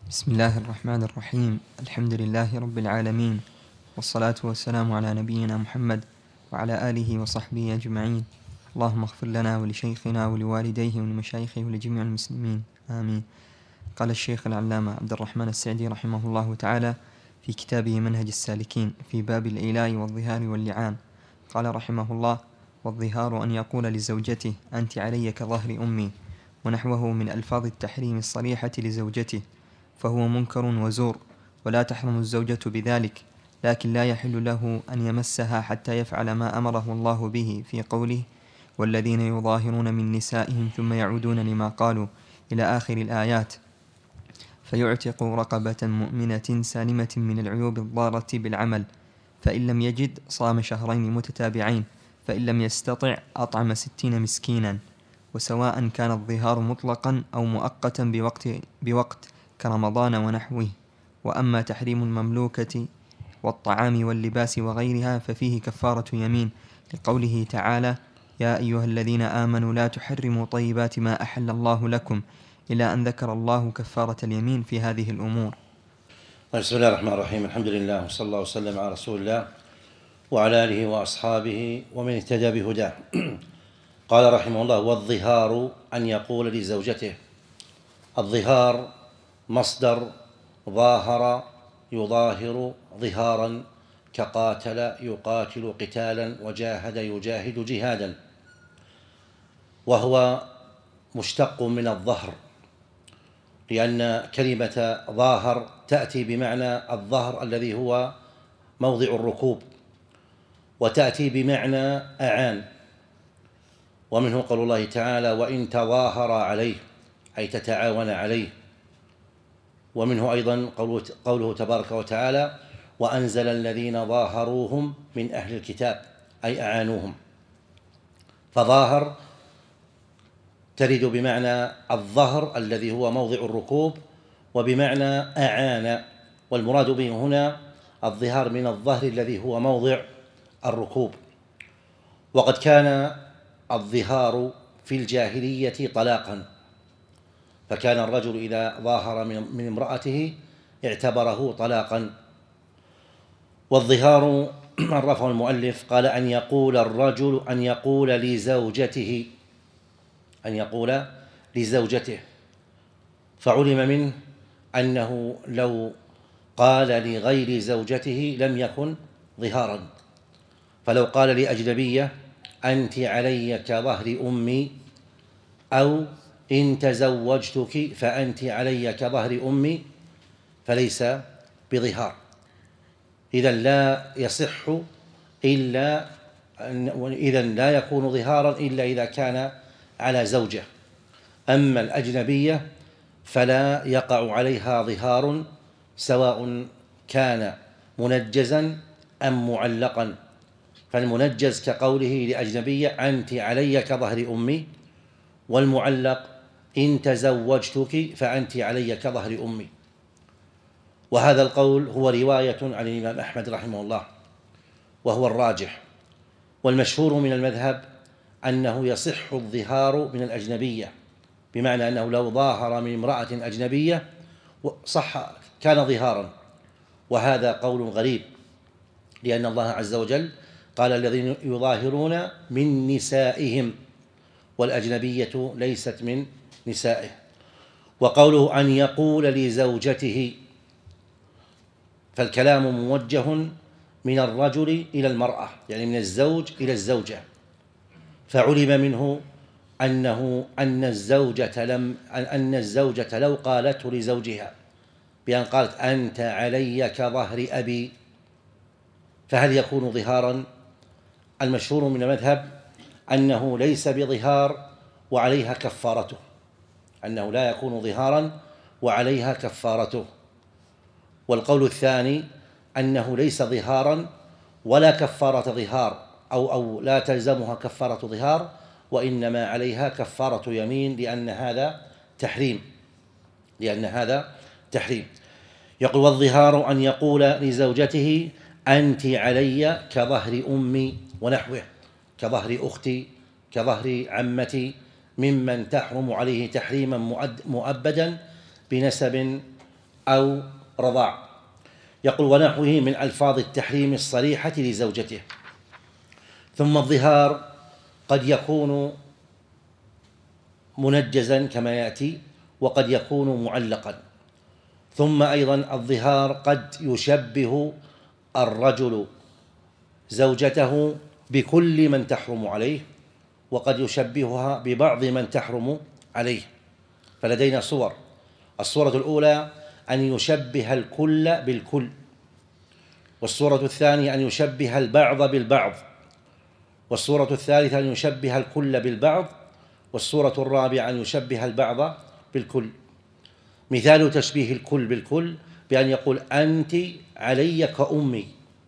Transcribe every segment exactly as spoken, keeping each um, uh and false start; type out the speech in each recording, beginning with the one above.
بسم الله الرحمن الرحيم. الحمد لله رب العالمين، والصلاة والسلام على نبينا محمد وعلى آله وصحبه أجمعين. اللهم اغفر لنا ولشيخنا ولوالديه ولمشايخه ولجميع المسلمين، آمين. قال الشيخ العلامة عبد الرحمن السعدي رحمه الله تعالى في كتابه منهج السالكين في باب الإيلاء والظهار واللعان، قال رحمه الله: والظهار أن يقول لزوجته أنت علي كظهر أمي، ونحوه من ألفاظ التحريم الصريحة لزوجته، فهو منكر وزور، ولا تحرم الزوجة بذلك، لكن لا يحل له أن يمسها حتى يفعل ما أمره الله به في قوله: والذين يظاهرون من نسائهم ثم يعودون لما قالوا إلى آخر الآيات، فيعتق رقبة مؤمنة سالمة من العيوب الضارة بالعمل، فإن لم يجد صام شهرين متتابعين، فإن لم يستطع أطعم ستين مسكينا. وسواء كان الظهار مطلقا أو مؤقتا بوقت, بوقت كرمضان ونحوه. وأما تحريم المملوكة والطعام واللباس وغيرها ففيه كفارة يمين، لقوله تعالى: يا أيها الذين آمنوا لا تحرموا طيبات ما أحل الله لكم، إلى أن ذكر الله كفارة اليمين في هذه الأمور. بسم الله الرحمن الرحيم. الحمد لله، وصلى الله وسلم على رسول الله وعلى آله وأصحابه ومن اهتدى بهداه. قال رحمه الله: والظهار أن يقول لزوجته. الظهار مصدر ظاهر يظاهر ظهارا، كقاتل يقاتل قتالا، وجاهد يجاهد جهادا، وهو مشتق من الظهر، لأن كلمة ظاهر تأتي بمعنى الظهر الذي هو موضع الركوب، وتأتي بمعنى أعان، ومنه قول الله تعالى: وإن تظاهر عليه، أي تتعاون عليه. ومنه أيضا قوله تبارك وتعالى: وأنزل الذين ظاهروهم من أهل الكتاب، أي أعانوهم. فظاهر ترد بمعنى الظهر الذي هو موضع الركوب، وبمعنى أعان، والمراد به هنا الظهار من الظهر الذي هو موضع الركوب. وقد كان الظهار في الجاهلية طلاقا، فكان الرجل إذا ظاهر من امرأته اعتبره طلاقا. والظهار عرفه المؤلف قال: أن يقول الرجل أن يقول لزوجته أن يقول لزوجته فعلم منه أنه لو قال لغير زوجته لم يكن ظهارا. فلو قال لأجنبية أنت علي كظهر أمي، أو إن تزوجتك فأنت علي كظهر أمي، فليس بظهار. إذن لا يصح إلا إذن لا يكون ظهارا إلا إذا كان على زوجة. أما الأجنبية فلا يقع عليها ظهار، سواء كان منجزا أم معلقا. فالمنجز كقوله لأجنبية أنت علي كظهر أمي، والمعلق إن تزوجتك فأنت علي كظهر أمي. وهذا القول هو رواية عن الإمام أحمد رحمه الله، وهو الراجح. والمشهور من المذهب أنه يصح الظهار من الأجنبية، بمعنى أنه لو ظاهر من امرأة أجنبية صح كان ظهارا. وهذا قول غريب، لأن الله عز وجل قال: الذين يظاهرون من نسائهم، والأجنبية ليست من نسائه. وقوله أن يقول لزوجته، فالكلام موجه من الرجل إلى المرأة، يعني من الزوج إلى الزوجة، فعلم منه أنه أن الزوجة لم أن الزوجة لو قالته لزوجها بأن قالت أنت علي كظهر أبي، فهل يكون ظهارا؟ المشهور من المذهب أنه ليس بظهار وعليها كفارته، أنه لا يكون ظهارا وعليها كفارته. والقول الثاني أنه ليس ظهارا ولا كفارة ظهار، أو أو لا تلزمها كفارة ظهار، وإنما عليها كفارة يمين، لأن هذا تحريم لأن هذا تحريم. يقول: والظهار أن يقول لزوجته أنت علي كظهر أمي ونحوه، كظهر أختي، كظهر عمتي، ممن تحرم عليه تحريما مؤبدا بنسب أو رضاع. يقول ونحوه من ألفاظ التحريم الصريحة لزوجته. ثم الظهار قد يكون منجزا كما يأتي، وقد يكون معلقا. ثم أيضا الظهار قد يشبه الرجل زوجته بكل من تحرم عليه، وقد يشبهها ببعض من تحرم عليه. فلدينا صور. الصورة الأولى أن يشبه الكل بالكل، والصورة الثانية أن يشبه البعض بالبعض، والصورة الثالثة أن يشبه الكل بالبعض، والصورة الرابعة أن يشبه البعض بالكل. مثال تشبيه الكل بالكل بأن يقول أنت علي كأمي،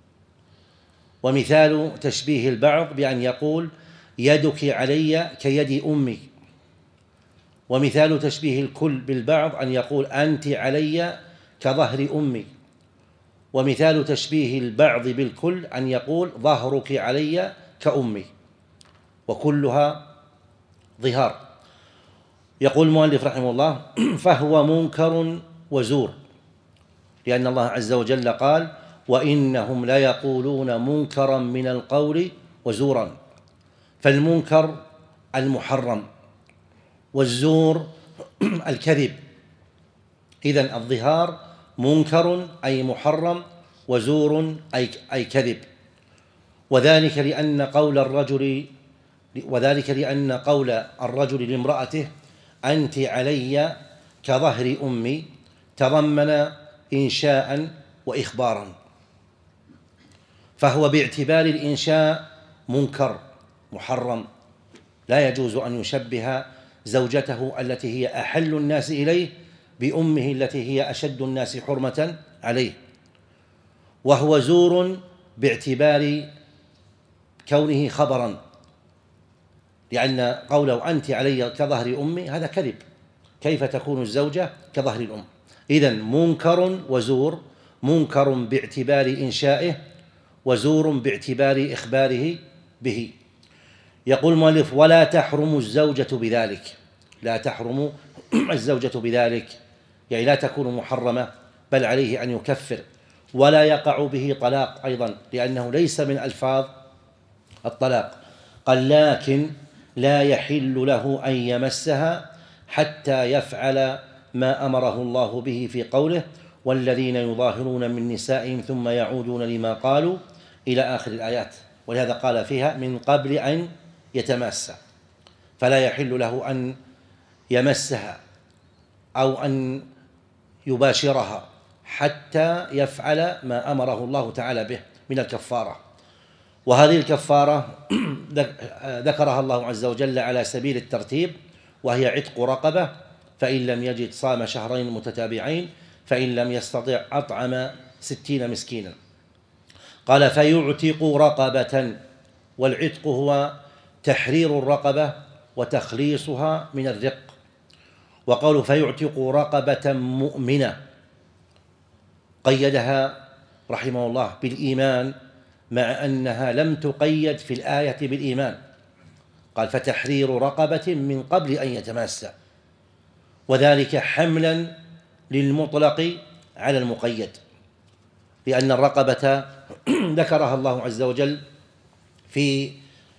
ومثال تشبيه البعض بأن يقول يدك علي كيد أمي، ومثال تشبيه الكل بالبعض أن يقول أنت علي كظهر أمي، ومثال تشبيه البعض بالكل أن يقول ظهرك علي كأمي، وكلها ظهار. يقول المؤلف رحمه الله فهو منكر وزور، لأن الله عز وجل قال وإنهم ليقولون منكرا من القول وزورا، فالمنكر المحرم والزور الكذب. إذن الظهار منكر أي محرم، وزور أي كذب. وذلك لأن قول الرجل وذلك لأن قول الرجل لامرأته أنت علي كظهر أمي تضمن إنشاء وإخبارا، فهو باعتبار الإنشاء منكر محرم، لا يجوز أن يشبه زوجته التي هي أحل الناس إليه بأمه التي هي أشد الناس حرمة عليه. وهو زور باعتبار كونه خبرا، لأن قوله أنت علي كظهر أمي هذا كذب، كيف تكون الزوجة كظهر الأم؟ إذن منكر وزور، منكر باعتبار إنشائه، وزور باعتبار إخباره به. يقول المؤلف ولا تحرم الزوجة بذلك، لا تحرم الزوجة بذلك يعني لا تكون محرمة، بل عليه أن يكفر، ولا يقع به طلاق أيضا لأنه ليس من ألفاظ الطلاق. قال لكن لا يحل له أن يمسها حتى يفعل ما أمره الله به في قوله والذين يظاهرون من نسائهم ثم يعودون لما قالوا إلى آخر الآيات. ولهذا قال فيها من قبل أن يتماسى، فلا يحل له أن يمسها أو أن يباشرها حتى يفعل ما أمره الله تعالى به من الكفارة. وهذه الكفارة ذكرها الله عز وجل على سبيل الترتيب، وهي عتق رقبة، فإن لم يجد صام شهرين متتابعين، فإن لم يستطع أطعم ستين مسكينا. قال فيعتق رقبة، والعتق هو تحرير الرقبة وتخليصها من الرق. وقوله فيعتق رقبة مؤمنة قيدها رحمه الله بالإيمان، مع أنها لم تقيد في الآية بالإيمان، قال فتحرير رقبة من قبل أن يتماسى، وذلك حملا للمطلق على المقيد، لأن الرقبة ذكرها الله عز وجل في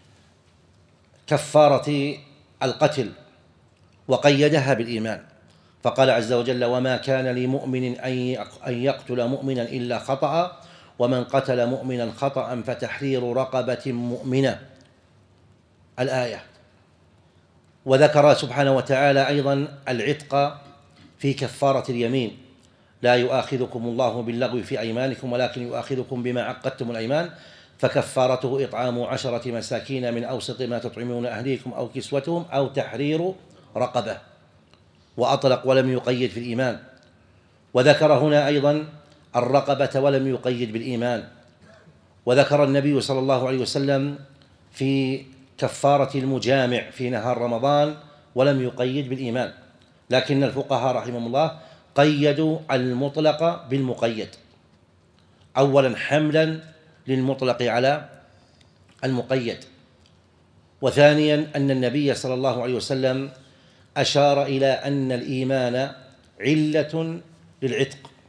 كفارة القتل وقيدها بالإيمان، فقال عز وجل وما كان لمؤمن أن يقتل مؤمنا إلا خطأ ومن قتل مؤمنا خطأ فتحرير رقبة مؤمنة الآية. وذكر سبحانه وتعالى أيضا العتق في كفارة اليمين، لا يؤاخذكم الله باللغو في أيمانكم ولكن يؤاخذكم بما عقدتم الأيمان فكفارته إطعام عشرة مساكين من أوسط ما تطعمون أهليكم أو كسوتهم أو تحرير رقبة، وأطلق ولم يقيد في الإيمان. وذكر هنا أيضا الرقبة ولم يقيد بالإيمان. وذكر النبي صلى الله عليه وسلم في كفارة المجامع في نهار رمضان ولم يقيد بالإيمان، لكن الفقهاء رحمهم الله قيدوا المطلق بالمقيد، أولا حملا للمطلق على المقيد، وثانيا أن النبي صلى الله عليه وسلم أشار إلى أن الإيمان علة للعتق،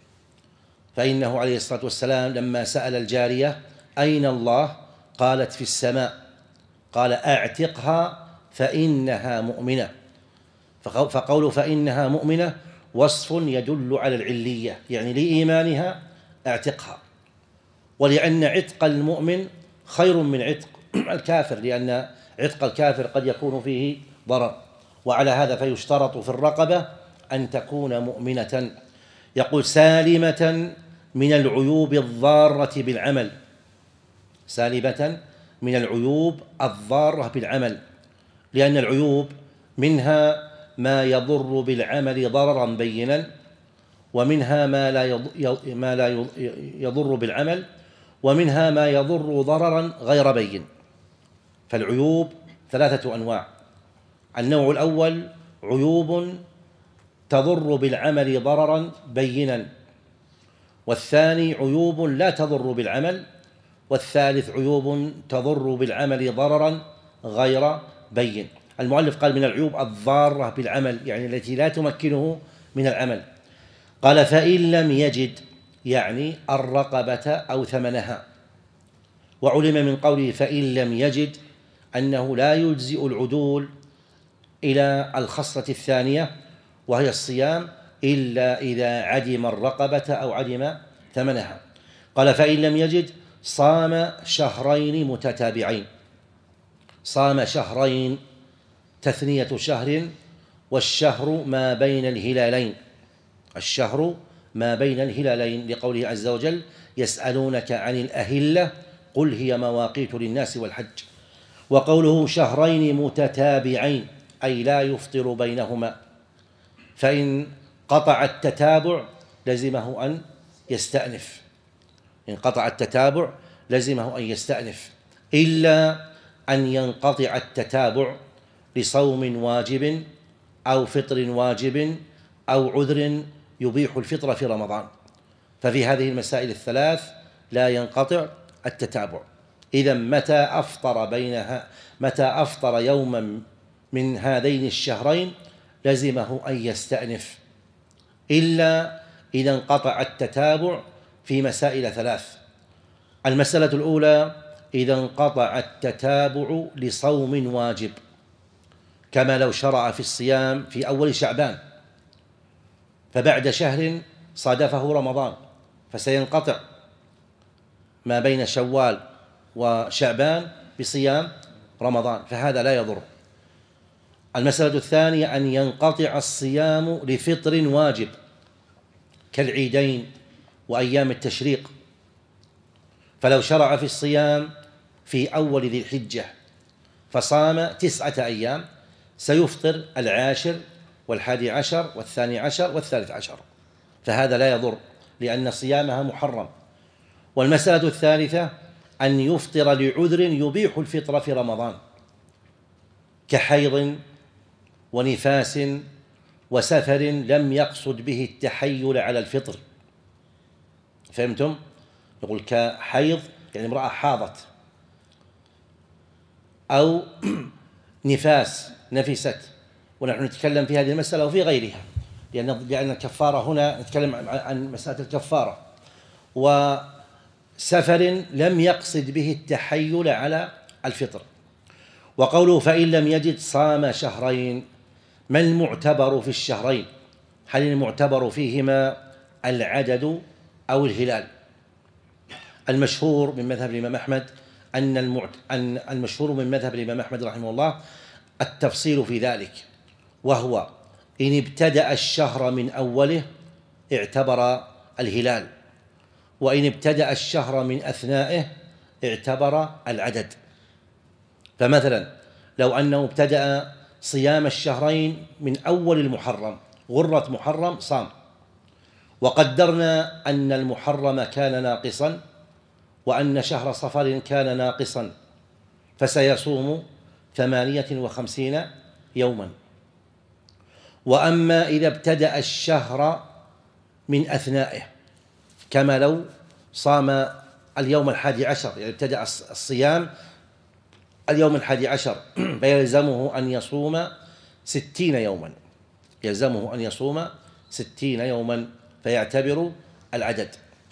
فإنه عليه الصلاة والسلام لما سأل الجارية أين الله؟ قالت في السماء، قال أعتقها فإنها مؤمنة. فقوله فإنها مؤمنة وصف يدل على العلية، يعني لإيمانها أعتقها، ولأن عتق المؤمن خير من عتق الكافر، لأن عتق الكافر قد يكون فيه ضرر. وعلى هذا فيشترط في الرقبة أن تكون مؤمنة. يقول سالمة من العيوب الضارة بالعمل، سالمة من العيوب الضارة بالعمل، لأن العيوب منها ما يضر بالعمل ضررا بينا، ومنها ما لا ما لا يضر بالعمل، ومنها ما يضر ضررا غير بين. فالعيوب ثلاثة أنواع: النوع الأول عيوب تضر بالعمل ضررا بينا، والثاني عيوب لا تضر بالعمل، والثالث عيوب تضر بالعمل ضررا غير بين. المؤلف قال من العيوب الضارة بالعمل، يعني التي لا تمكنه من العمل. قال فإن لم يجد، يعني الرقبة أو ثمنها. وعلم من قوله فإن لم يجد أنه لا يجزئ العدول إلى الخصلة الثانية وهي الصيام إلا إذا عدم الرقبة أو عدم ثمنها. قال فإن لم يجد صام شهرين متتابعين. صام شهرين تثنية شهر، والشهر ما بين الهلالين، الشهر ما بين الهلالين، لقوله عز وجل يسألونك عن الأهلة قل هي مواقيت للناس والحج. وقوله شهرين متتابعين أي لا يفطر بينهما، فإن قطع التتابع لزمه أن يستأنف، إن قطع التتابع لزمه أن يستأنف، إلا أن ينقطع التتابع لصوم واجب أو فطر واجب أو عذر يبيح الفطر في رمضان. ففي هذه المسائل الثلاث لا ينقطع التتابع. إذا متى أفطر بينها متى أفطر يوما من هذين الشهرين لزمه أن يستأنف، إلا إذا انقطع التتابع في مسائل ثلاث. المسألة الأولى إذا انقطع التتابع لصوم واجب، كما لو شرع في الصيام في أول شعبان فبعد شهر صادفه رمضان فسينقطع ما بين شوال وشعبان بصيام رمضان، فهذا لا يضر. المسألة الثانية أن ينقطع الصيام لفطر واجب كالعيدين وأيام التشريق، فلو شرع في الصيام في أول ذي الحجة فصام تسعة أيام سيفطر العاشر والحادي عشر والثاني عشر والثالث عشر، فهذا لا يضر لأن صيامها محرم. والمسألة الثالثة أن يفطر لعذر يبيح الفطر في رمضان كحيض ونفاس وسفر لم يقصد به التحيل على الفطر. فهمتم؟ يقول كحيض يعني امرأة حاضت، أو نفاس نفست، ونحن نتكلم في هذه المسألة وفي غيرها، لأن لأن الكفارة هنا نتكلم عن مسألة الكفارة. وسفر لم يقصد به التحيل على الفطر. وقوله فإن لم يجد صام شهرين، ما المعتبر في الشهرين؟ هل المعتبر فيهما العدد أو الهلال؟ المشهور من مذهب الإمام أحمد أن المعت... أن المشهور من مذهب الإمام أحمد رحمه الله التفصيل في ذلك، وهو إن ابتدأ الشهر من أوله اعتبر الهلال، وإن ابتدأ الشهر من أثنائه اعتبر العدد. فمثلا لو أنه ابتدأ صيام الشهرين من أول المحرم، غرة محرم صام، وقدرنا أن المحرم كان ناقصا وأن شهر صفر كان ناقصا، فسيصوم ثمانية وخمسين يوما. وأما إذا ابتدأ الشهر من أثنائه كما لو صام اليوم الحادي عشر، يعني ابتدأ الصيام اليوم الحادي عشر فيلزمه أن يصوم ستين يوما، يلزمه أن يصوم ستين يوما فيعتبر العدد.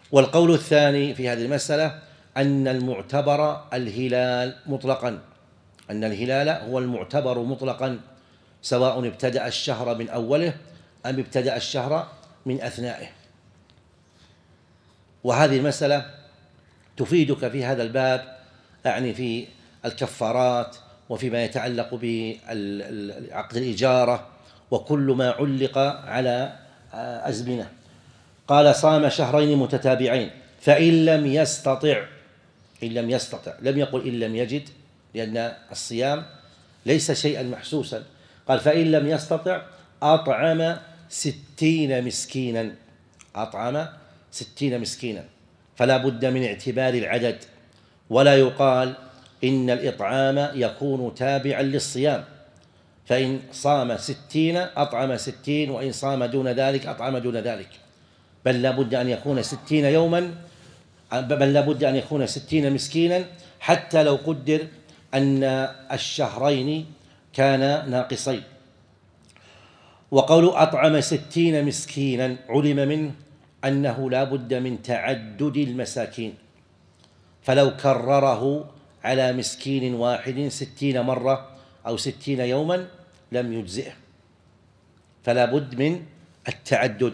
والقول الثاني في هذه المسألة أن المعتبر الهلال مطلقا، أن الهلال هو المعتبر مطلقا، سواء ابتدأ الشهر من أوله أم ابتدأ الشهر من أثنائه. وهذه المسألة تفيدك في هذا الباب، يعني في الكفارات وفيما يتعلق بعقد الإجارة وكل ما علق على أزمنة. قال: صام شهرين متتابعين فإن لم يستطع، إن لم يستطع، لم يقل إن لم يجد، لأن الصيام ليس شيئا محسوسا. قال: فإن لم يستطع أطعم ستين مسكينا، أطعم ستين مسكينا، فلا بد من اعتبار العدد، ولا يقال إن الإطعام يكون تابعا للصيام، فإن صام ستين أطعم ستين، وإن صام دون ذلك أطعم دون ذلك، بل لا بد أن يكون ستين يوما، بل لا بد أن يكون ستين مسكينا، حتى لو قدر أن الشهرين كان ناقصين. وقول أطعم ستين مسكينا علم منه أنه لا بد من تعدد المساكين، فلو كرره على مسكين واحد ستين مرة أو ستين يوما لم يجزئه، فلا بد من التعدد.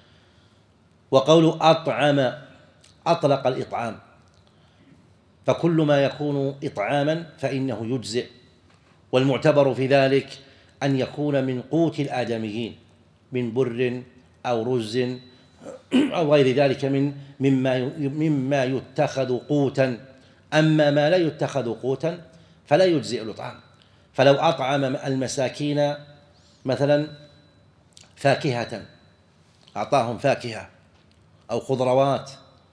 وقول أطعم أطلق الإطعام، فكل ما يكون إطعاما فإنه يجزئ، والمعتبر في ذلك أن يكون من قوت الآدميين، من بر أو رز أو غير ذلك من مما مما يتخذ قوتا. أما ما لا يتخذ قوتا فلا يجزئ الإطعام. فلو أطعم المساكين مثلا فاكهة، أعطاهم فاكهة أو خضروات،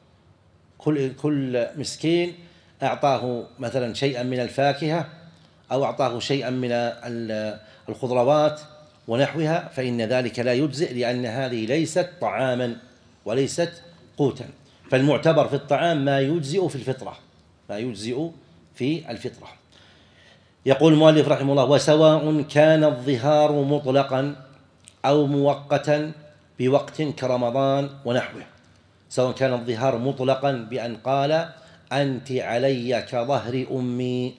كل كل مسكين أعطاه مثلا شيئا من الفاكهة أو أعطاه شيئا من الخضروات ونحوها، فإن ذلك لا يجزئ، لأن هذه ليست طعاما وليست قوتا. فالمعتبر في الطعام ما يجزئ في الفطرة، ما يجزئ في الفطرة. يقول المؤلف رحمه الله: وسواء كان الظهار مطلقا أو مؤقتا بوقت كرمضان ونحوه، سواء كان الظهار مطلقا بأن قال: أنت علي كظهر أمي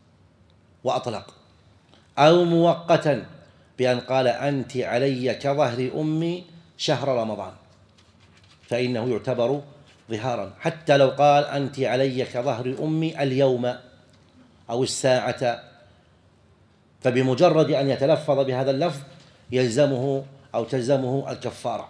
وأطلق، أو مؤقتا بأن قال: أنت علي كظهر أمي شهر رمضان، فإنه يعتبر ظهارا، حتى لو قال: أنت علي كظهر أمي اليوم أو الساعة، فبمجرد أن يتلفظ بهذا اللفظ يلزمه أو تلزمه الكفارة.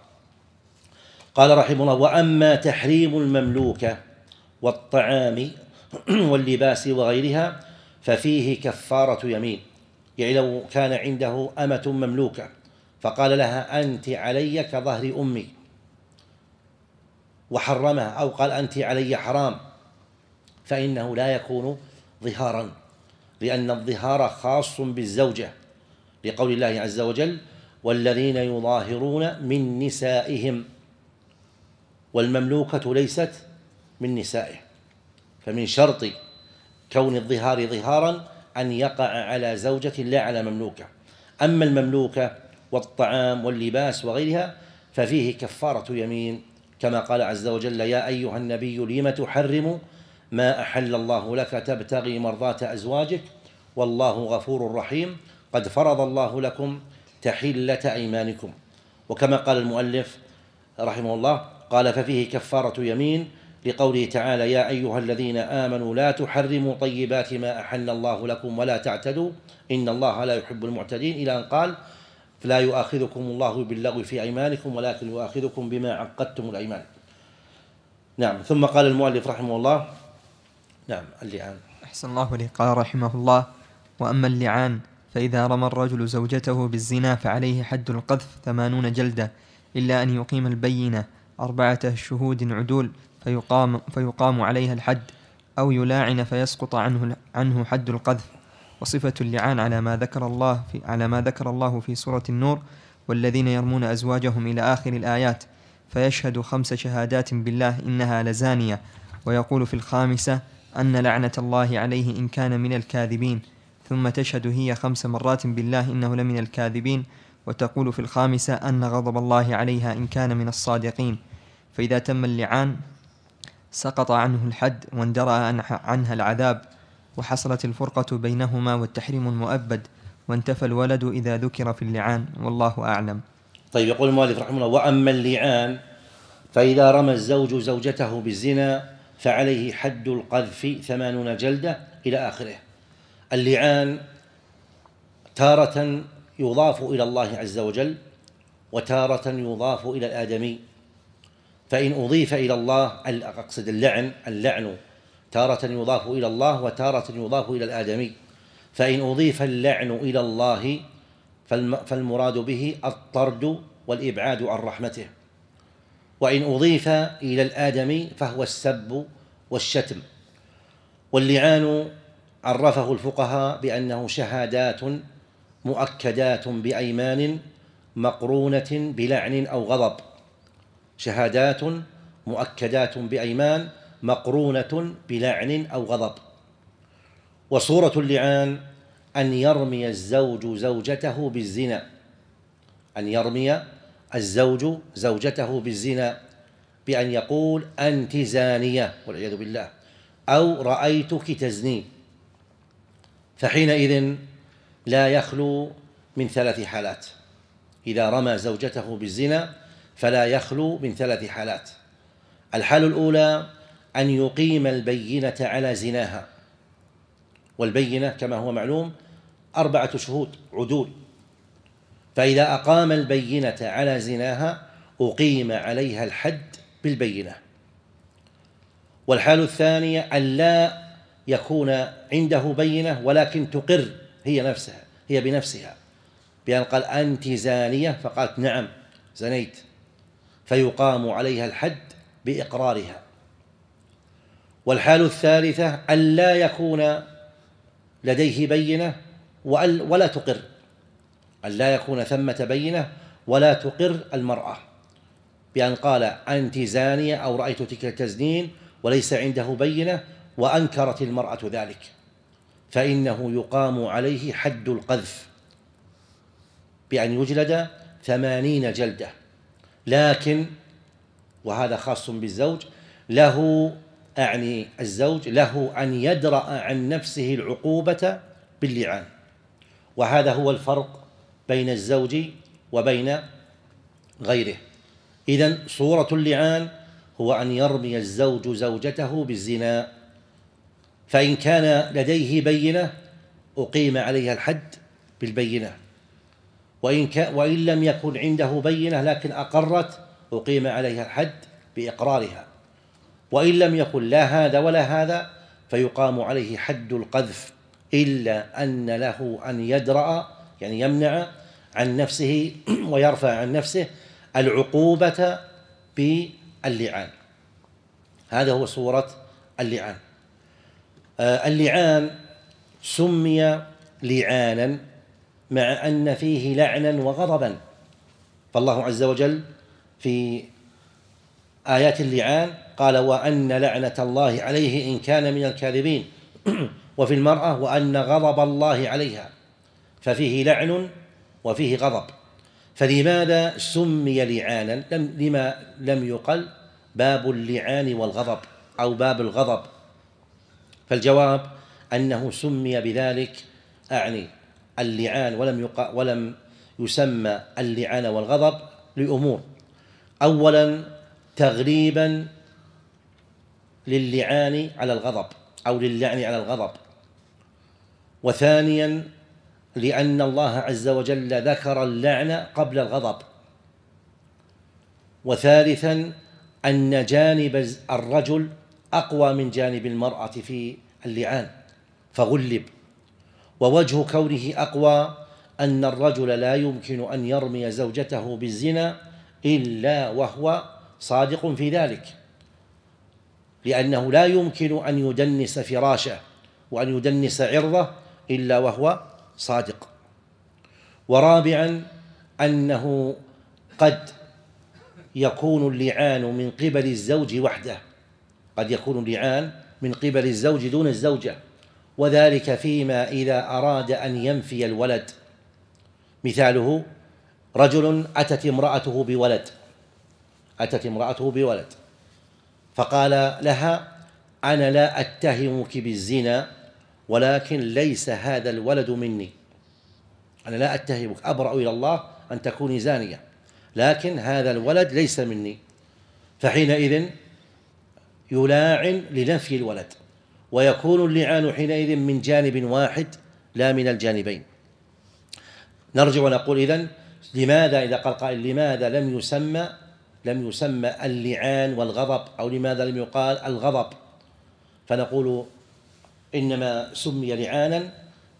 قال رحمه الله: وأما تحريم المملوكة والطعام واللباس وغيرها ففيه كفارة يمين. يعني لو كان عنده أمة مملوكة فقال لها: أنت علي كظهر أمي، وحرمها، أو قال: أنت علي حرام، فإنه لا يكون ظهارا، لأن الظهار خاص بالزوجة، لقول الله عز وجل: والذين يظاهرون من نسائهم، والمملوكة ليست من نسائه. فمن شرط كون الظهار ظهارا أن يقع على زوجة لا على مملوكة. أما المملوكة والطعام واللباس وغيرها ففيه كفارة يمين، كما قال عز وجل: يا أيها النبي لم تحرم ما أحل الله لك تبتغي مرضات أزواجك والله غفور رحيم قد فرض الله لكم تحلة أيمانكم. وكما قال المؤلف رحمه الله قال: ففيه كفارة يمين، لقوله تعالى: يا أيها الذين آمنوا لا تحرموا طيبات ما أحل الله لكم ولا تعتدوا إن الله لا يحب المعتدين، إلى أن قال: فلا يؤاخذكم الله باللغو في أيمانكم ولكن يؤاخذكم بما عقدتم الأيمان. نعم. ثم قال المؤلف رحمه الله: نعم، اللعان. أحسن الله إليك. قال رحمه الله: وأما اللعان فإذا رمى الرجل زوجته بالزنا فعليه حد القذف ثمانون جلدة، إلا أن يقيم البينة أربعة شهود عدول فيقام, فيقام عليها الحد، أو يلاعن فيسقط عنه, عنه حد القذف. وصفة اللعان على ما ذكر الله في على ما ذكر الله في سورة النور: والذين يرمون أزواجهم إلى آخر الآيات، فيشهد خمس شهادات بالله إنها لزانية، ويقول في الخامسة أن لعنة الله عليه إن كان من الكاذبين، ثم تشهد هي خمس مرات بالله إنه لمن الكاذبين، وتقول في الخامسة أن غضب الله عليها إن كان من الصادقين. فإذا تم اللعان سقط عنه الحد واندرأ عنها العذاب، وحصلت الفرقة بينهما والتحريم المؤبد، وانتفى الولد إذا ذكر في اللعان، والله أعلم. طيب، يقول المؤلف رحمه الله: وأما اللعان فإذا رمى الزوج زوجته بالزنا فعليه حد القذف ثمانون جلدة إلى آخره. اللعان تارة يضاف إلى الله عز وجل، وتارة يضاف إلى الآدمي. فإن أضيف إلى الله، أقصد اللعن اللعن تارة يضاف إلى الله وتارة يضاف إلى الآدمي. فإن أضيف اللعن إلى الله فالمراد به الطرد والإبعاد عن رحمته، وإن أضيف إلى الآدمي فهو السب والشتم. واللعان عرفه الفقهاء بأنه شهادات مؤكدات بأيمان مقرونة بلعن أو غضب، شهادات مؤكدات بأيمان مقرونة بلعن أو غضب. وصورة اللعان أن يرمي الزوج زوجته بالزنا، أن يرمي الزوج زوجته بالزنا بأن يقول: أنت زانية والعياذ بالله، أو رأيتك تزنين. فحينئذ لا يخلو من ثلاث حالات. إذا رمى زوجته بالزنا فلا يخلو من ثلاث حالات. الحالة الأولى أن يقيم البينة على زناها، والبينة كما هو معلوم أربعة شهود عدول، فإذا أقام البينة على زناها أقيم عليها الحد بالبينة. والحالة الثانية أن لا يكون عنده بينة ولكن تقر هي نفسها هي بنفسها، بأن قال: أنت زانية، فقالت: نعم زنيت، فيقام عليها الحد بإقرارها. والحالة الثالثة أن لا يكون لديه بينة ولا تقر، أن لا يكون ثمة بينة ولا تقر المرأة، بأن قال: أنت زانية أو رأيتك تزنين، وليس عنده بينة وأنكرت المرأة ذلك، فإنه يقام عليه حد القذف بأن يجلد ثمانين جلدة. لكن وهذا خاص بالزوج، له أعني الزوج له أن يدرأ عن نفسه العقوبة باللعان، وهذا هو الفرق بين الزوج وبين غيره. إذن صورة اللعان هو أن يرمي الزوج زوجته بالزنا، فإن كان لديه بينة أقيم عليها الحد بالبينة، وإن, وإن لم يكن عنده بينة لكن أقرت أقيم عليها الحد بإقرارها، وإن لم يكن لا هذا ولا هذا فيقام عليه حد القذف، إلا أن له أن يدرأ يعني يمنع عن نفسه ويرفع عن نفسه العقوبة باللعان. هذا هو صورة اللعان. اللعان سمي لعانا مع أن فيه لعنا وغضبا، فالله عز وجل في آيات اللعان قال: وأن لعنة الله عليه إن كان من الكاذبين، وفي المرأة: وأن غضب الله عليها، ففيه لعن وفيه غضب. فلماذا سمي لعانا؟ لم لما لم يقل باب اللعان والغضب أو باب الغضب؟ فالجواب أنه سمي بذلك، أعني اللعان، ولم يق... ولم يسمى اللعان والغضب لأمور: أولا تغليبا للعان على الغضب أو للعن على الغضب، وثانيا لأن الله عز وجل ذكر اللعن قبل الغضب، وثالثا أن جانب الرجل أقوى من جانب المرأة في اللعان فغلب. ووجه كونه أقوى أن الرجل لا يمكن أن يرمي زوجته بالزنا إلا وهو صادق في ذلك، لأنه لا يمكن أن يدنس فراشه وأن يدنس عرضه إلا وهو صادق. ورابعا أنه قد يكون اللعان من قبل الزوج وحده، قد يكون اللعان من قبل الزوج دون الزوجة، وذلك فيما إذا أراد أن ينفي الولد. مثاله: رجل أتت امرأته بولد أتت امرأته بولد فقال لها: أنا لا أتهمك بالزنا، ولكن ليس هذا الولد مني. أنا لا أتهمك، أبرأ إلى الله أن تكوني زانية، لكن هذا الولد ليس مني. فحينئذ يلاعن لنفي الولد، ويكون اللعان حينئذ من جانب واحد لا من الجانبين. نرجع ونقول إذن لماذا إذا قال قائل لماذا لم يسمى لم يسمى اللعان والغضب، أو لماذا لم يقال الغضب؟ فنقول إنما سمي لعانا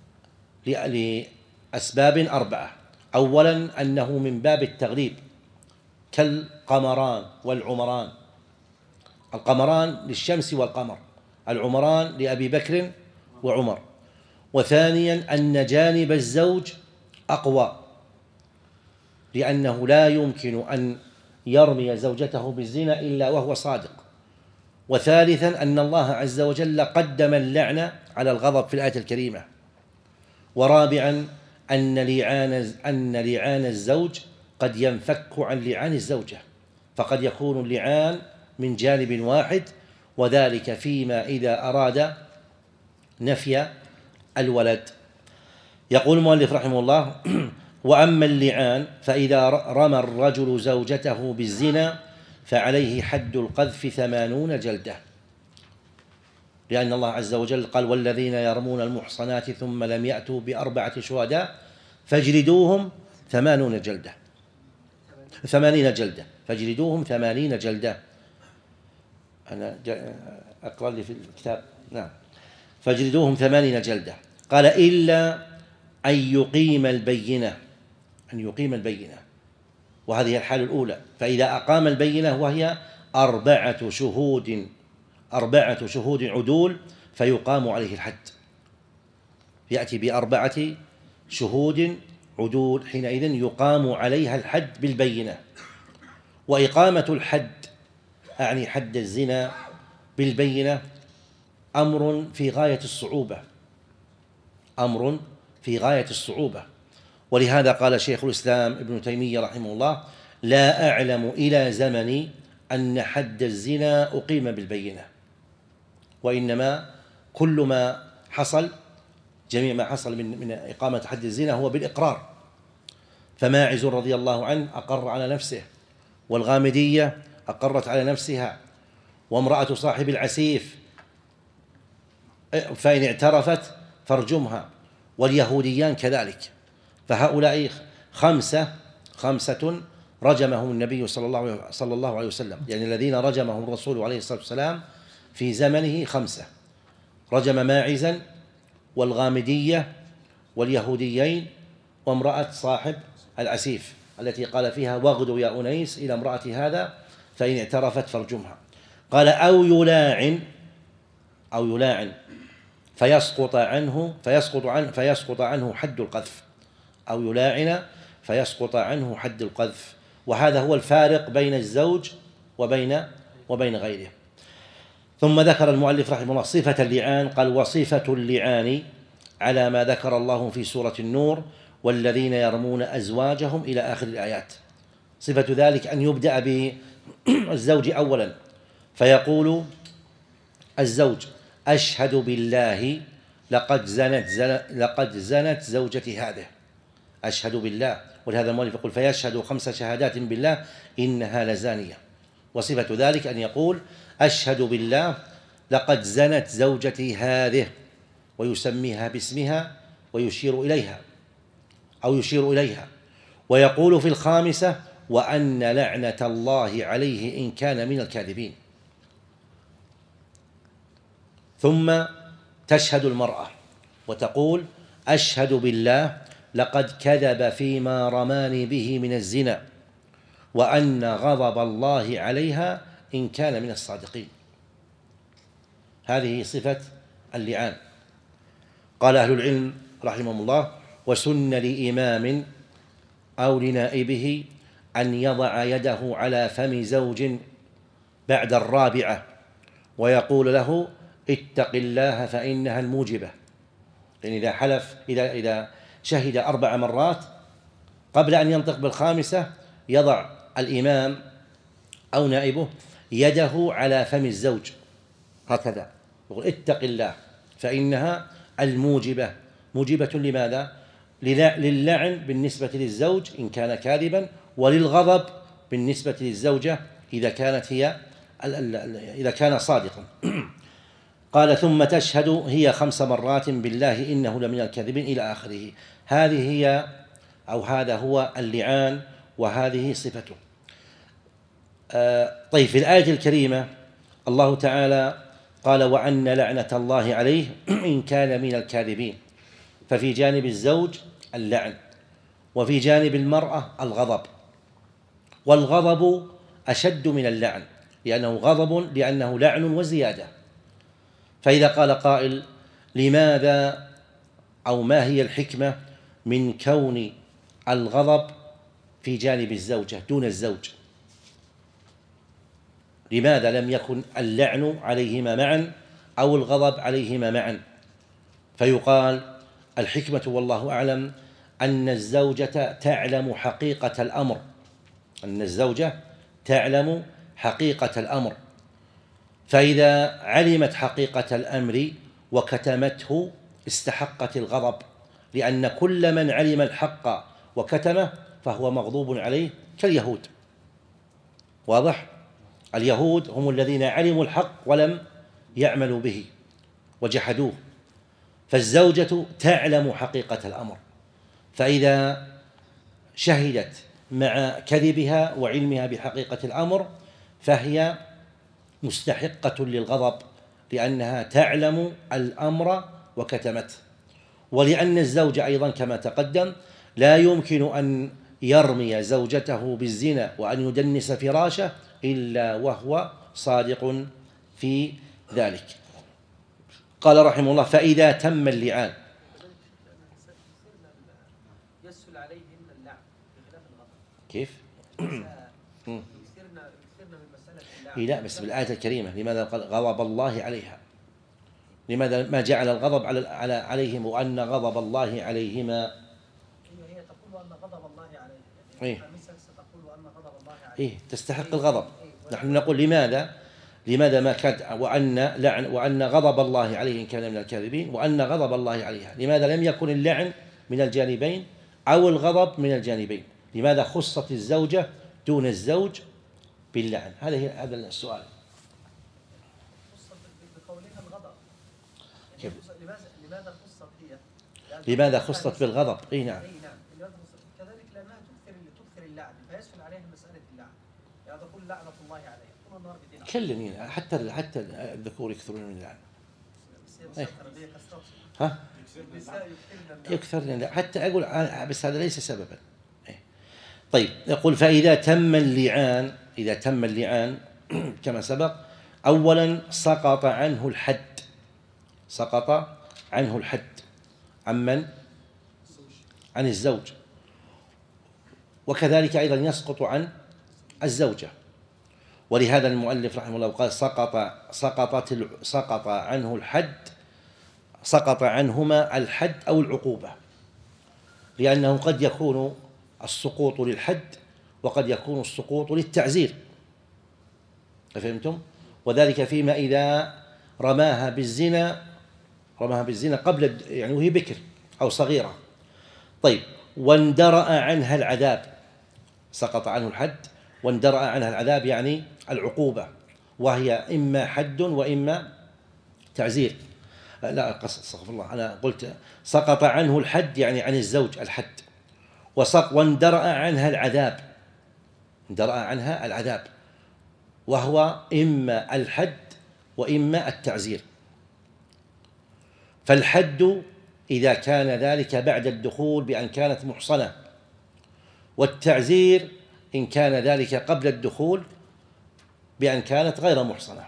لأسباب أربعة. أولا أنه من باب التغليب، كالقمران والعمران. القمران للشمس والقمر، العمران لأبي بكر وعمر. وثانيا أن جانب الزوج أقوى، لأنه لا يمكن أن يرمي زوجته بالزنا إلا وهو صادق. وثالثا أن الله عز وجل قدم اللعنة على الغضب في الآية الكريمة. ورابعا أن لعان أن لعان الزوج قد ينفك عن لعان الزوجة، فقد يكون اللعان من جانب واحد، وذلك فيما إذا أراد نفي الولد. يقول المؤلف رحمه الله: وأما اللعان فإذا رمى الرجل زوجته بالزنا فعليه حد القذف ثمانون جلدة، لأن الله عز وجل قال: والذين يرمون المحصنات ثم لم يأتوا بأربعة شهداء فاجلدوهم ثمانون جلدة ثمانين جلدة فاجلدوهم ثمانين جلدة. أنا أقرأ لي في الكتاب، نعم، فاجلدوهم ثمانين جلدة. قال: إلا أن يقيم البينة، أن يقيم البينة، وهذه الحالة الأولى. فإذا أقام البينة وهي أربعة شهود أربعة شهود عدول فيقام عليه الحد، يأتي بأربعة شهود عدول، حينئذ يقام عليها الحد بالبينة. وإقامة الحد أعني حد الزنا بالبينة أمر في غاية الصعوبة، أمر في غاية الصعوبة. ولهذا قال شيخ الإسلام ابن تيمية رحمه الله: لا أعلم إلى زمني أن حد الزنا أقيم بالبينة، وإنما كل ما حصل جميع ما حصل من من إقامة حد الزنا هو بالإقرار. فماعز رضي الله عنه أقر على نفسه، والغامدية أقرت على نفسها، وامرأة صاحب العسيف فإن اعترفت فارجمها، واليهوديان كذلك. فهؤلاء خمسة خمسة رجمهم النبي صلى الله صلى الله عليه وسلم، يعني الذين رجمهم الرسول عليه الصلاة والسلام في زمنه خمسة: رجم ماعزا والغامدية واليهوديين وامرأة صاحب العسيف التي قال فيها: واغدوا يا أنيس إلى امرأة هذا فإن اعترفت فارجمها. قال: أو يلاعن أو يلاعن فيسقط عنه فيسقط عنه فيسقط عنه حد القذف، أو يلاعن فيسقط عنه حد القذف. وهذا هو الفارق بين الزوج وبين وبين غيره. ثم ذكر المؤلف رحمه الله صفة اللعان، قال: وصفة اللعان على ما ذكر الله في سورة النور: والذين يرمون أزواجهم إلى آخر الآيات. صفة ذلك أن يبدأ بالزوج أولا، فيقول الزوج: أشهد بالله لقد زنت لقد زنت زوجتي هذه، أشهد بالله. ولهذا المؤلف يقول: فيشهد خمس شهادات بالله إنها لزانية. وصفة ذلك أن يقول: أشهد بالله لقد زنت زوجتي هذه، ويسميها باسمها ويشير إليها أو يشير إليها. ويقول في الخامسة: وأن لعنة الله عليه إن كان من الكاذبين. ثم تشهد المرأة وتقول: أشهد بالله لقد كذب فيما رماني به من الزنا، وأن غضب الله عليها إن كان من الصادقين. هذه صفة اللعان. قال أهل العلم رحمهم الله: وسن لإمام أو لنائبه أن يضع يده على فم زوج بعد الرابعة ويقول له: اتق الله فإنها الموجبة. يعني إذا حلف إذا إذا شهد أربع مرات قبل أن ينطق بالخامسة يضع الإمام أو نائبه يده على فم الزوج هكذا، يقول اتق الله فإنها الموجبة، موجبة لماذا؟ للعن بالنسبة للزوج إن كان كاذبا، وللغضب بالنسبة للزوجة إذا كانت هي إذا كان صادقا. قال ثم تشهد هي خمس مرات بالله إنه لمن الكاذبين إلى آخره. هذه هي أو هذا هو اللعان وهذه صفته. آه طيب في الآية الكريمة الله تعالى قال وأن لعنة الله عليه إن كان من الكاذبين، ففي جانب الزوج اللعن، وفي جانب المرأة الغضب، والغضب أشد من اللعن لأنه غضب لأنه لعن وزيادة. فإذا قال قائل لماذا أو ما هي الحكمة من كون الغضب في جانب الزوجة دون الزوج؟ لماذا لم يكن اللعن عليهما معا أو الغضب عليهما معا؟ فيقال الحكمة والله أعلم أن الزوجة تعلم حقيقة الأمر، أن الزوجة تعلم حقيقة الأمر، فإذا علمت حقيقة الأمر وكتمته استحقت الغضب، لأن كل من علم الحق وكتمه فهو مغضوب عليه كاليهود. واضح؟ اليهود هم الذين علموا الحق ولم يعملوا به وجحدوه، فالزوجة تعلم حقيقة الأمر، فإذا شهدت مع كذبها وعلمها بحقيقة الأمر فهي مستحقة للغضب لأنها تعلم الأمر وكتمته. ولأن الزوج أيضا كما تقدم لا يمكن أن يرمي زوجته بالزنا وأن يدنس فراشه إلا وهو صادق في ذلك. قال رحمه الله فإذا تم اللعان يسهل عليهم اللعن بخلاف الغضب. كيف؟ يكثرنا يكثرنا من مسألة اللعن. لا بس بالآية الكريمة لماذا قال غضب الله عليها؟ لماذا ما جعل الغضب على على عليهم وأن غضب الله عليهما؟ هي تقول وأن غضب الله عليها. إيه؟ ستقول وأن غضب الله عليها. إيه تستحق الغضب. نحن نقول لماذا لماذا ما كانت وأن لعن وأن غضب الله عليه إن كان من الكاذبين وأن غضب الله عليها؟ لماذا لم يكن اللعن من الجانبين أو الغضب من الجانبين؟ لماذا خصت الزوجة دون الزوج باللعن؟ هذا هذا السؤال. بقولها الغضب. كيف؟ لماذا خصت هي؟ لماذا خصت بالغضب؟ إيه نعم. لماذا خصت؟ كذلك لأنها تكثر تكثر اللعن فيسهل عليها مسألة اللعن. يعني تقول لعنة الله عليه طول النهار بدين. كلني حتى حتى الذكور يكثرون من اللعن. إيه؟ ها؟ يكثرن حتى أقول بس هذا ليس سببا. طيب يقول فإذا تم اللعان إذا تم اللعان كما سبق أولا سقط عنه الحد، سقط عنه الحد عمن؟ عن الزوج، وكذلك أيضا يسقط عن الزوجة. ولهذا المؤلف رحمه الله قال سقط سقطت سقط عنه الحد، سقط عنهما الحد أو العقوبة، لأنه قد يكون السقوط للحد وقد يكون السقوط للتعزير، فهمتم؟ وذلك فيما إذا رماها بالزنا رماها بالزنا قبل يعني وهي بكر أو صغيرة. طيب واندرأ عنها العذاب، سقط عنه الحد واندرأ عنها العذاب يعني العقوبة، وهي إما حد وإما تعزير. لا قصد استغفر الله أنا قلت سقط عنه الحد يعني عن الزوج الحد، وسق واندرأ عنها العذاب، اندرأ عنها العذاب وهو إما الحد وإما التعزير. فالحد إذا كان ذلك بعد الدخول بأن كانت محصنة، والتعزير إن كان ذلك قبل الدخول بأن كانت غير محصنة.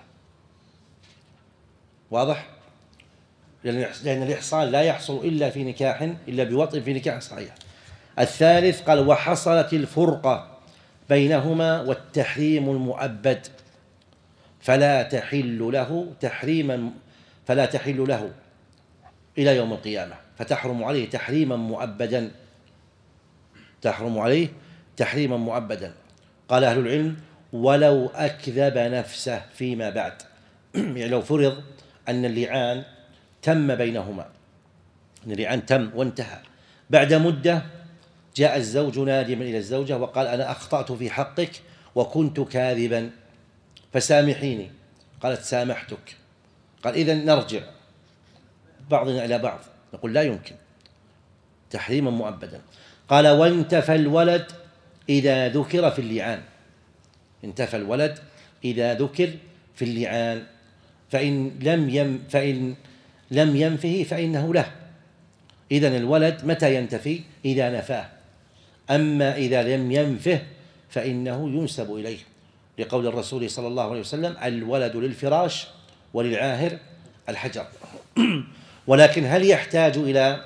واضح؟ لأن الإحصان لا يحصل إلا في نكاح إلا بوطء في نكاح صحيح. الثالث قال وحصلت الفرقة بينهما والتحريم المؤبد، فلا تحل له تحريما فلا تحل له إلى يوم القيامة، فتحرم عليه تحريما مؤبدا، تحرم عليه تحريما مؤبدا. قال أهل العلم ولو أكذب نفسه فيما بعد. يعني لو فرض أن اللعان تم بينهما، أن اللعان تم وانتهى، بعد مدة جاء الزوج نادما إلى الزوجة وقال أنا أخطأت في حقك وكنت كاذبا فسامحيني، قالت سامحتك، قال إذن نرجع بعضنا إلى بعض، نقول لا يمكن، تحريما مؤبدا. قال وانتفى الولد إذا ذكر في اللعان، انتفى الولد إذا ذكر في اللعان، فإن لم يم فإن لم ينفه فإنه له. إذن الولد متى ينتفي؟ إذا نفاه، أما إذا لم ينفه فإنه ينسب إليه، لقول الرسول صلى الله عليه وسلم الولد للفراش وللعاهر الحجر. ولكن هل يحتاج إلى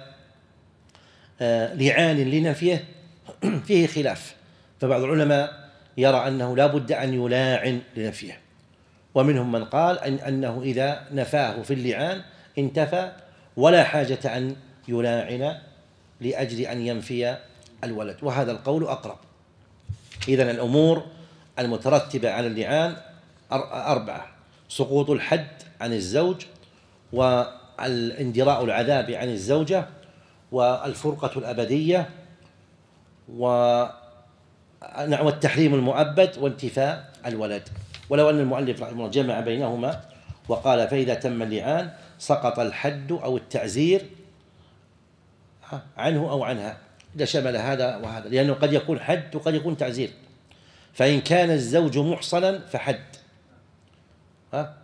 لعان لنفيه؟ فيه خلاف، فبعض العلماء يرى أنه لا بد أن يلاعن لنفيه، ومنهم من قال أن أنه إذا نفاه في اللعان انتفى ولا حاجة أن يلاعن لأجل أن ينفي الولد، وهذا القول أقرب. إذن الأمور المترتبة على اللعان أربعة: سقوط الحد عن الزوج، والاندراء العذاب عن الزوجة، والفرقة الأبدية، والتحريم المؤبد، وانتفاء الولد. ولو أن المؤلف رحمه الله جمع بينهما وقال فإذا تم اللعان سقط الحد أو التعزير عنه أو عنها، إذا شمل هذا وهذا، لأنه قد يكون حد وقد يكون تعزير. فإن كان الزوج محصنا فحد، ها؟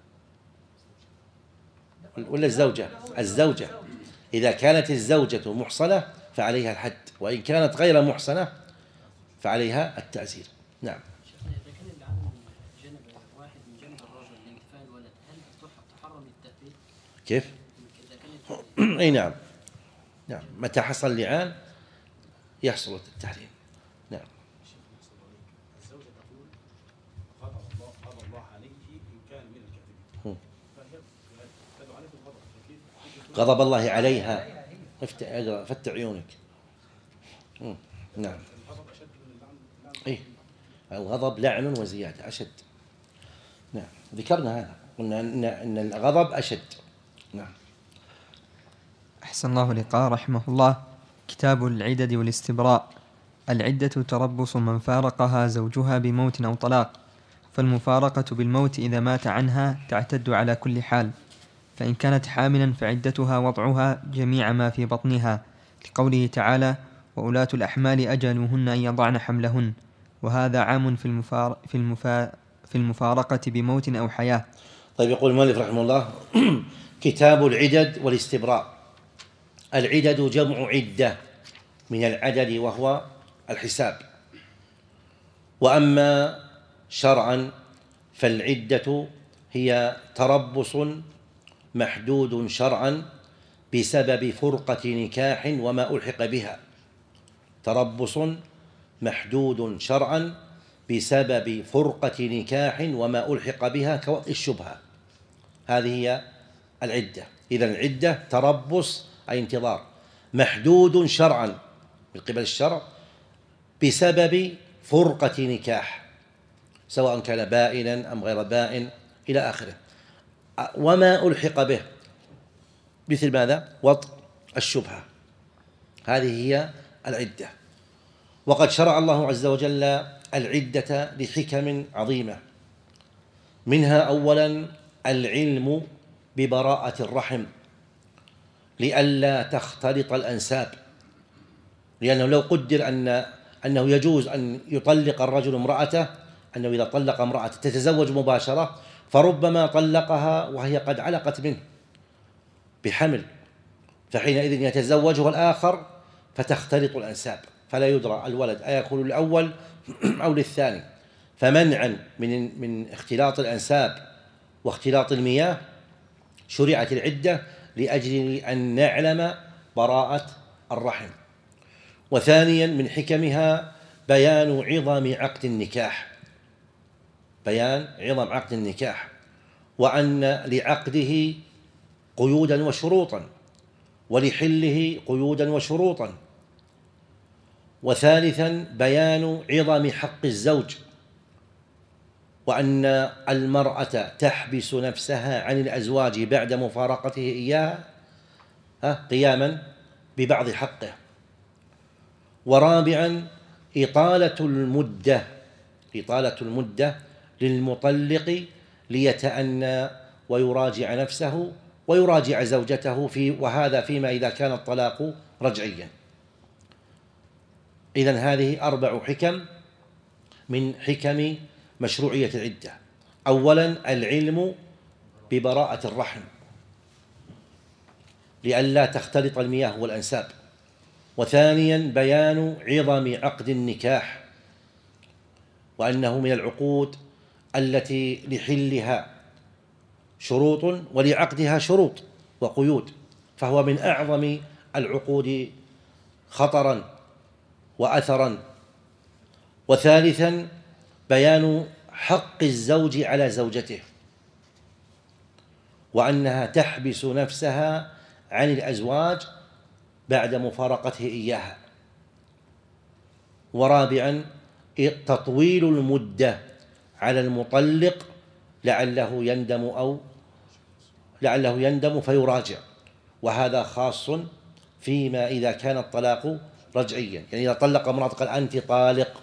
ولا الزوجة؟ الزوجة إذا كانت الزوجة محصنة فعليها الحد، وإن كانت غير محصنة فعليها التعزير. نعم. إذا كان اللعان جانب واحد من جانب الرجل لانتفاء الولد، هل تحرم التأبيد؟ كيف؟ إذا كانت أي نعم، نعم، متى حصل اللعان يحصل التحريم. نعم. الزوجة تقول غضب الله غضب الله عليك إن كان من الكاذبين، فهي تدعو عليك الغضب، فكيف غضب الله عليها، افتح اقرأ فتح عيونك. مم. نعم. الغضب أشد من اللعن؟ إيه، الغضب لعن وزيادة أشد. نعم، ذكرنا هذا، قلنا إن إن الغضب أشد. نعم. أحسن الله لقاء. رحمه الله. كتاب العدد والاستبراء. العدة تربص من فارقها زوجها بموت أو طلاق، فالمفارقة بالموت إذا مات عنها تعتد على كل حال، فإن كانت حاملا فعدتها وضعها جميع ما في بطنها، لقوله تعالى وأولاة الأحمال أجلهن أن يضعن حملهن، وهذا عام في, المفار في, المفا في المفارقة بموت أو حياة. طيب، يقول المؤلف رحمه الله كتاب العدد والاستبراء. العدد جمع عدة من العدد وهو الحساب، وأما شرعا فالعدة هي تربص محدود شرعا بسبب فرقة نكاح وما ألحق بها، تربص محدود شرعا بسبب فرقة نكاح وما ألحق بها كوقت الشبهة، هذه هي العدة. إذن العدة تربص أي انتظار محدود شرعا من قبل الشرع بسبب فرقة نكاح، سواء كان بائنا أم غير بائن إلى آخره، وما ألحق به مثل ماذا؟ وطء الشبهة، هذه هي العدة. وقد شرع الله عز وجل العدة لحكم عظيمة، منها أولا العلم ببراءة الرحم لئلا تختلط الأنساب، لأنه لو قدر أن أنه يجوز أن يطلق الرجل امرأته، أنه إذا طلق امرأته تتزوج مباشرة، فربما طلقها وهي قد علقت منه بحمل، فحينئذ يتزوجها الآخر فتختلط الأنساب، فلا يدرى الولد أيكون الأول أو للثاني. فمنعا من من اختلاط الأنساب واختلاط المياه شرعت العدة لأجل أن نعلم براءة الرحم. وثانيا من حكمها بيان عظم عقد النكاح، بيان عظم عقد النكاح، وأن لعقده قيودا وشروطا ولحله قيودا وشروطا. وثالثا بيان عظم حق الزوج وأن المرأة تحبس نفسها عن الأزواج بعد مفارقته إياها قياما ببعض حقه. ورابعا إطالة المدة إطالة المدة للمطلق ليتأنى ويراجع نفسه ويراجع زوجته في وهذا فيما إذا كان الطلاق رجعيا. إذن هذه أربع حكم من حكم مشروعية العدة. أولا العلم ببراءة الرحم لئلا تختلط المياه والأنساب. وثانيا بيان عظم عقد النكاح وأنه من العقود التي لحلها شروط ولعقدها شروط وقيود، فهو من أعظم العقود خطرا وأثرا. وثالثا بيان حق الزوج على زوجته وأنها تحبس نفسها عن الأزواج بعد مفارقته إياها. ورابعا تطويل المدة على المطلق لعله يندم أو لعله يندم فيراجع، وهذا خاص فيما إذا كان الطلاق رجعيا. يعني إذا طلق امرأة قال أنت طالق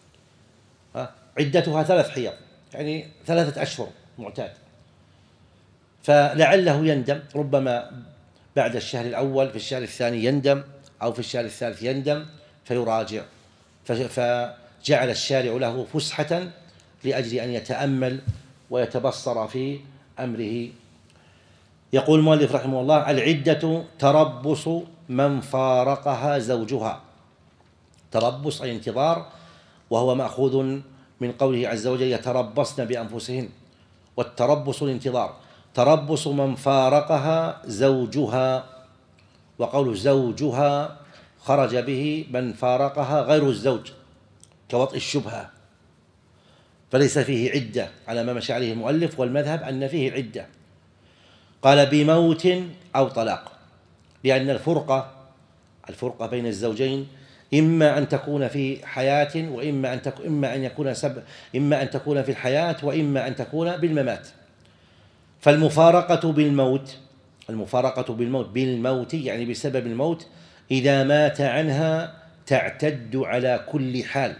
عدتها ثلاث حيض يعني ثلاثة أشهر معتاد، فلعله يندم، ربما بعد الشهر الأول في الشهر الثاني يندم أو في الشهر الثالث يندم فيراجع، فجعل الشارع له فسحة لأجل أن يتأمل ويتبصر في أمره. يقول المؤلف رحمه الله: العدة تربص من فارقها زوجها. تربص أي انتظار، وهو مأخوذ من قوله عز وجل: يتربصن بأنفسهن، والتربص الانتظار. تربص من فارقها زوجها، وقول زوجها خرج به من فارقها غير الزوج كوطئ الشبهة، فليس فيه عدة على ما مشى عليه المؤلف، والمذهب أن فيه عدة. قال: بموت أو طلاق، لأن الفرقة الفرقة بين الزوجين إما أن تكون في حياة وإما أن تكون إما أن يكون سب إما أن تكون في الحياة وإما أن تكون بالممات. فالمفارقة بالموت المفارقة بالموت بالموت يعني بسبب الموت إذا مات عنها تعتد على كل حال،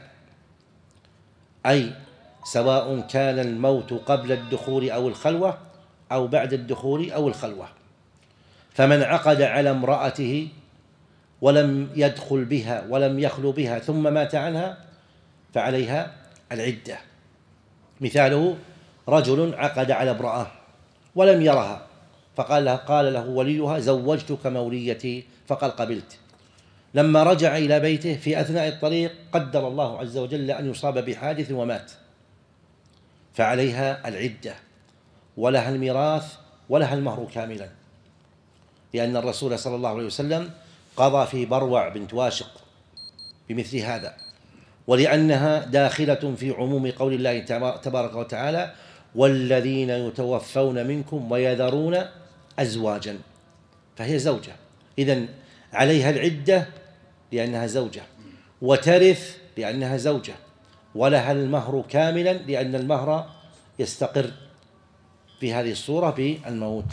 أي سواء كان الموت قبل الدخول أو الخلوة أو بعد الدخول أو الخلوة. فمن عقد على امرأته ولم يدخل بها ولم يخلو بها ثم مات عنها فعليها العدة. مثاله: رجل عقد على امرأة ولم يرها فقال له قال له وليها: زوجتك موليتي، فقال: قبلت. لما رجع إلى بيته في أثناء الطريق قدر الله عز وجل أن يصاب بحادث ومات، فعليها العدة ولها الميراث ولها المهر كاملا، لأن الرسول صلى الله عليه وسلم قضى في بروع بنت واشق بمثل هذا، ولأنها داخلة في عموم قول الله تبارك وتعالى: والذين يتوفون منكم ويذرون أزواجا، فهي زوجة، إذن عليها العدة لأنها زوجة، وترث لأنها زوجة، ولها المهر كاملا لأن المهر يستقر في هذه الصورة بالموت.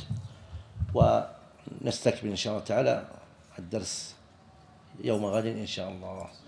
ونستكمل إن شاء الله تعالى الدرس يوم غد إن شاء الله.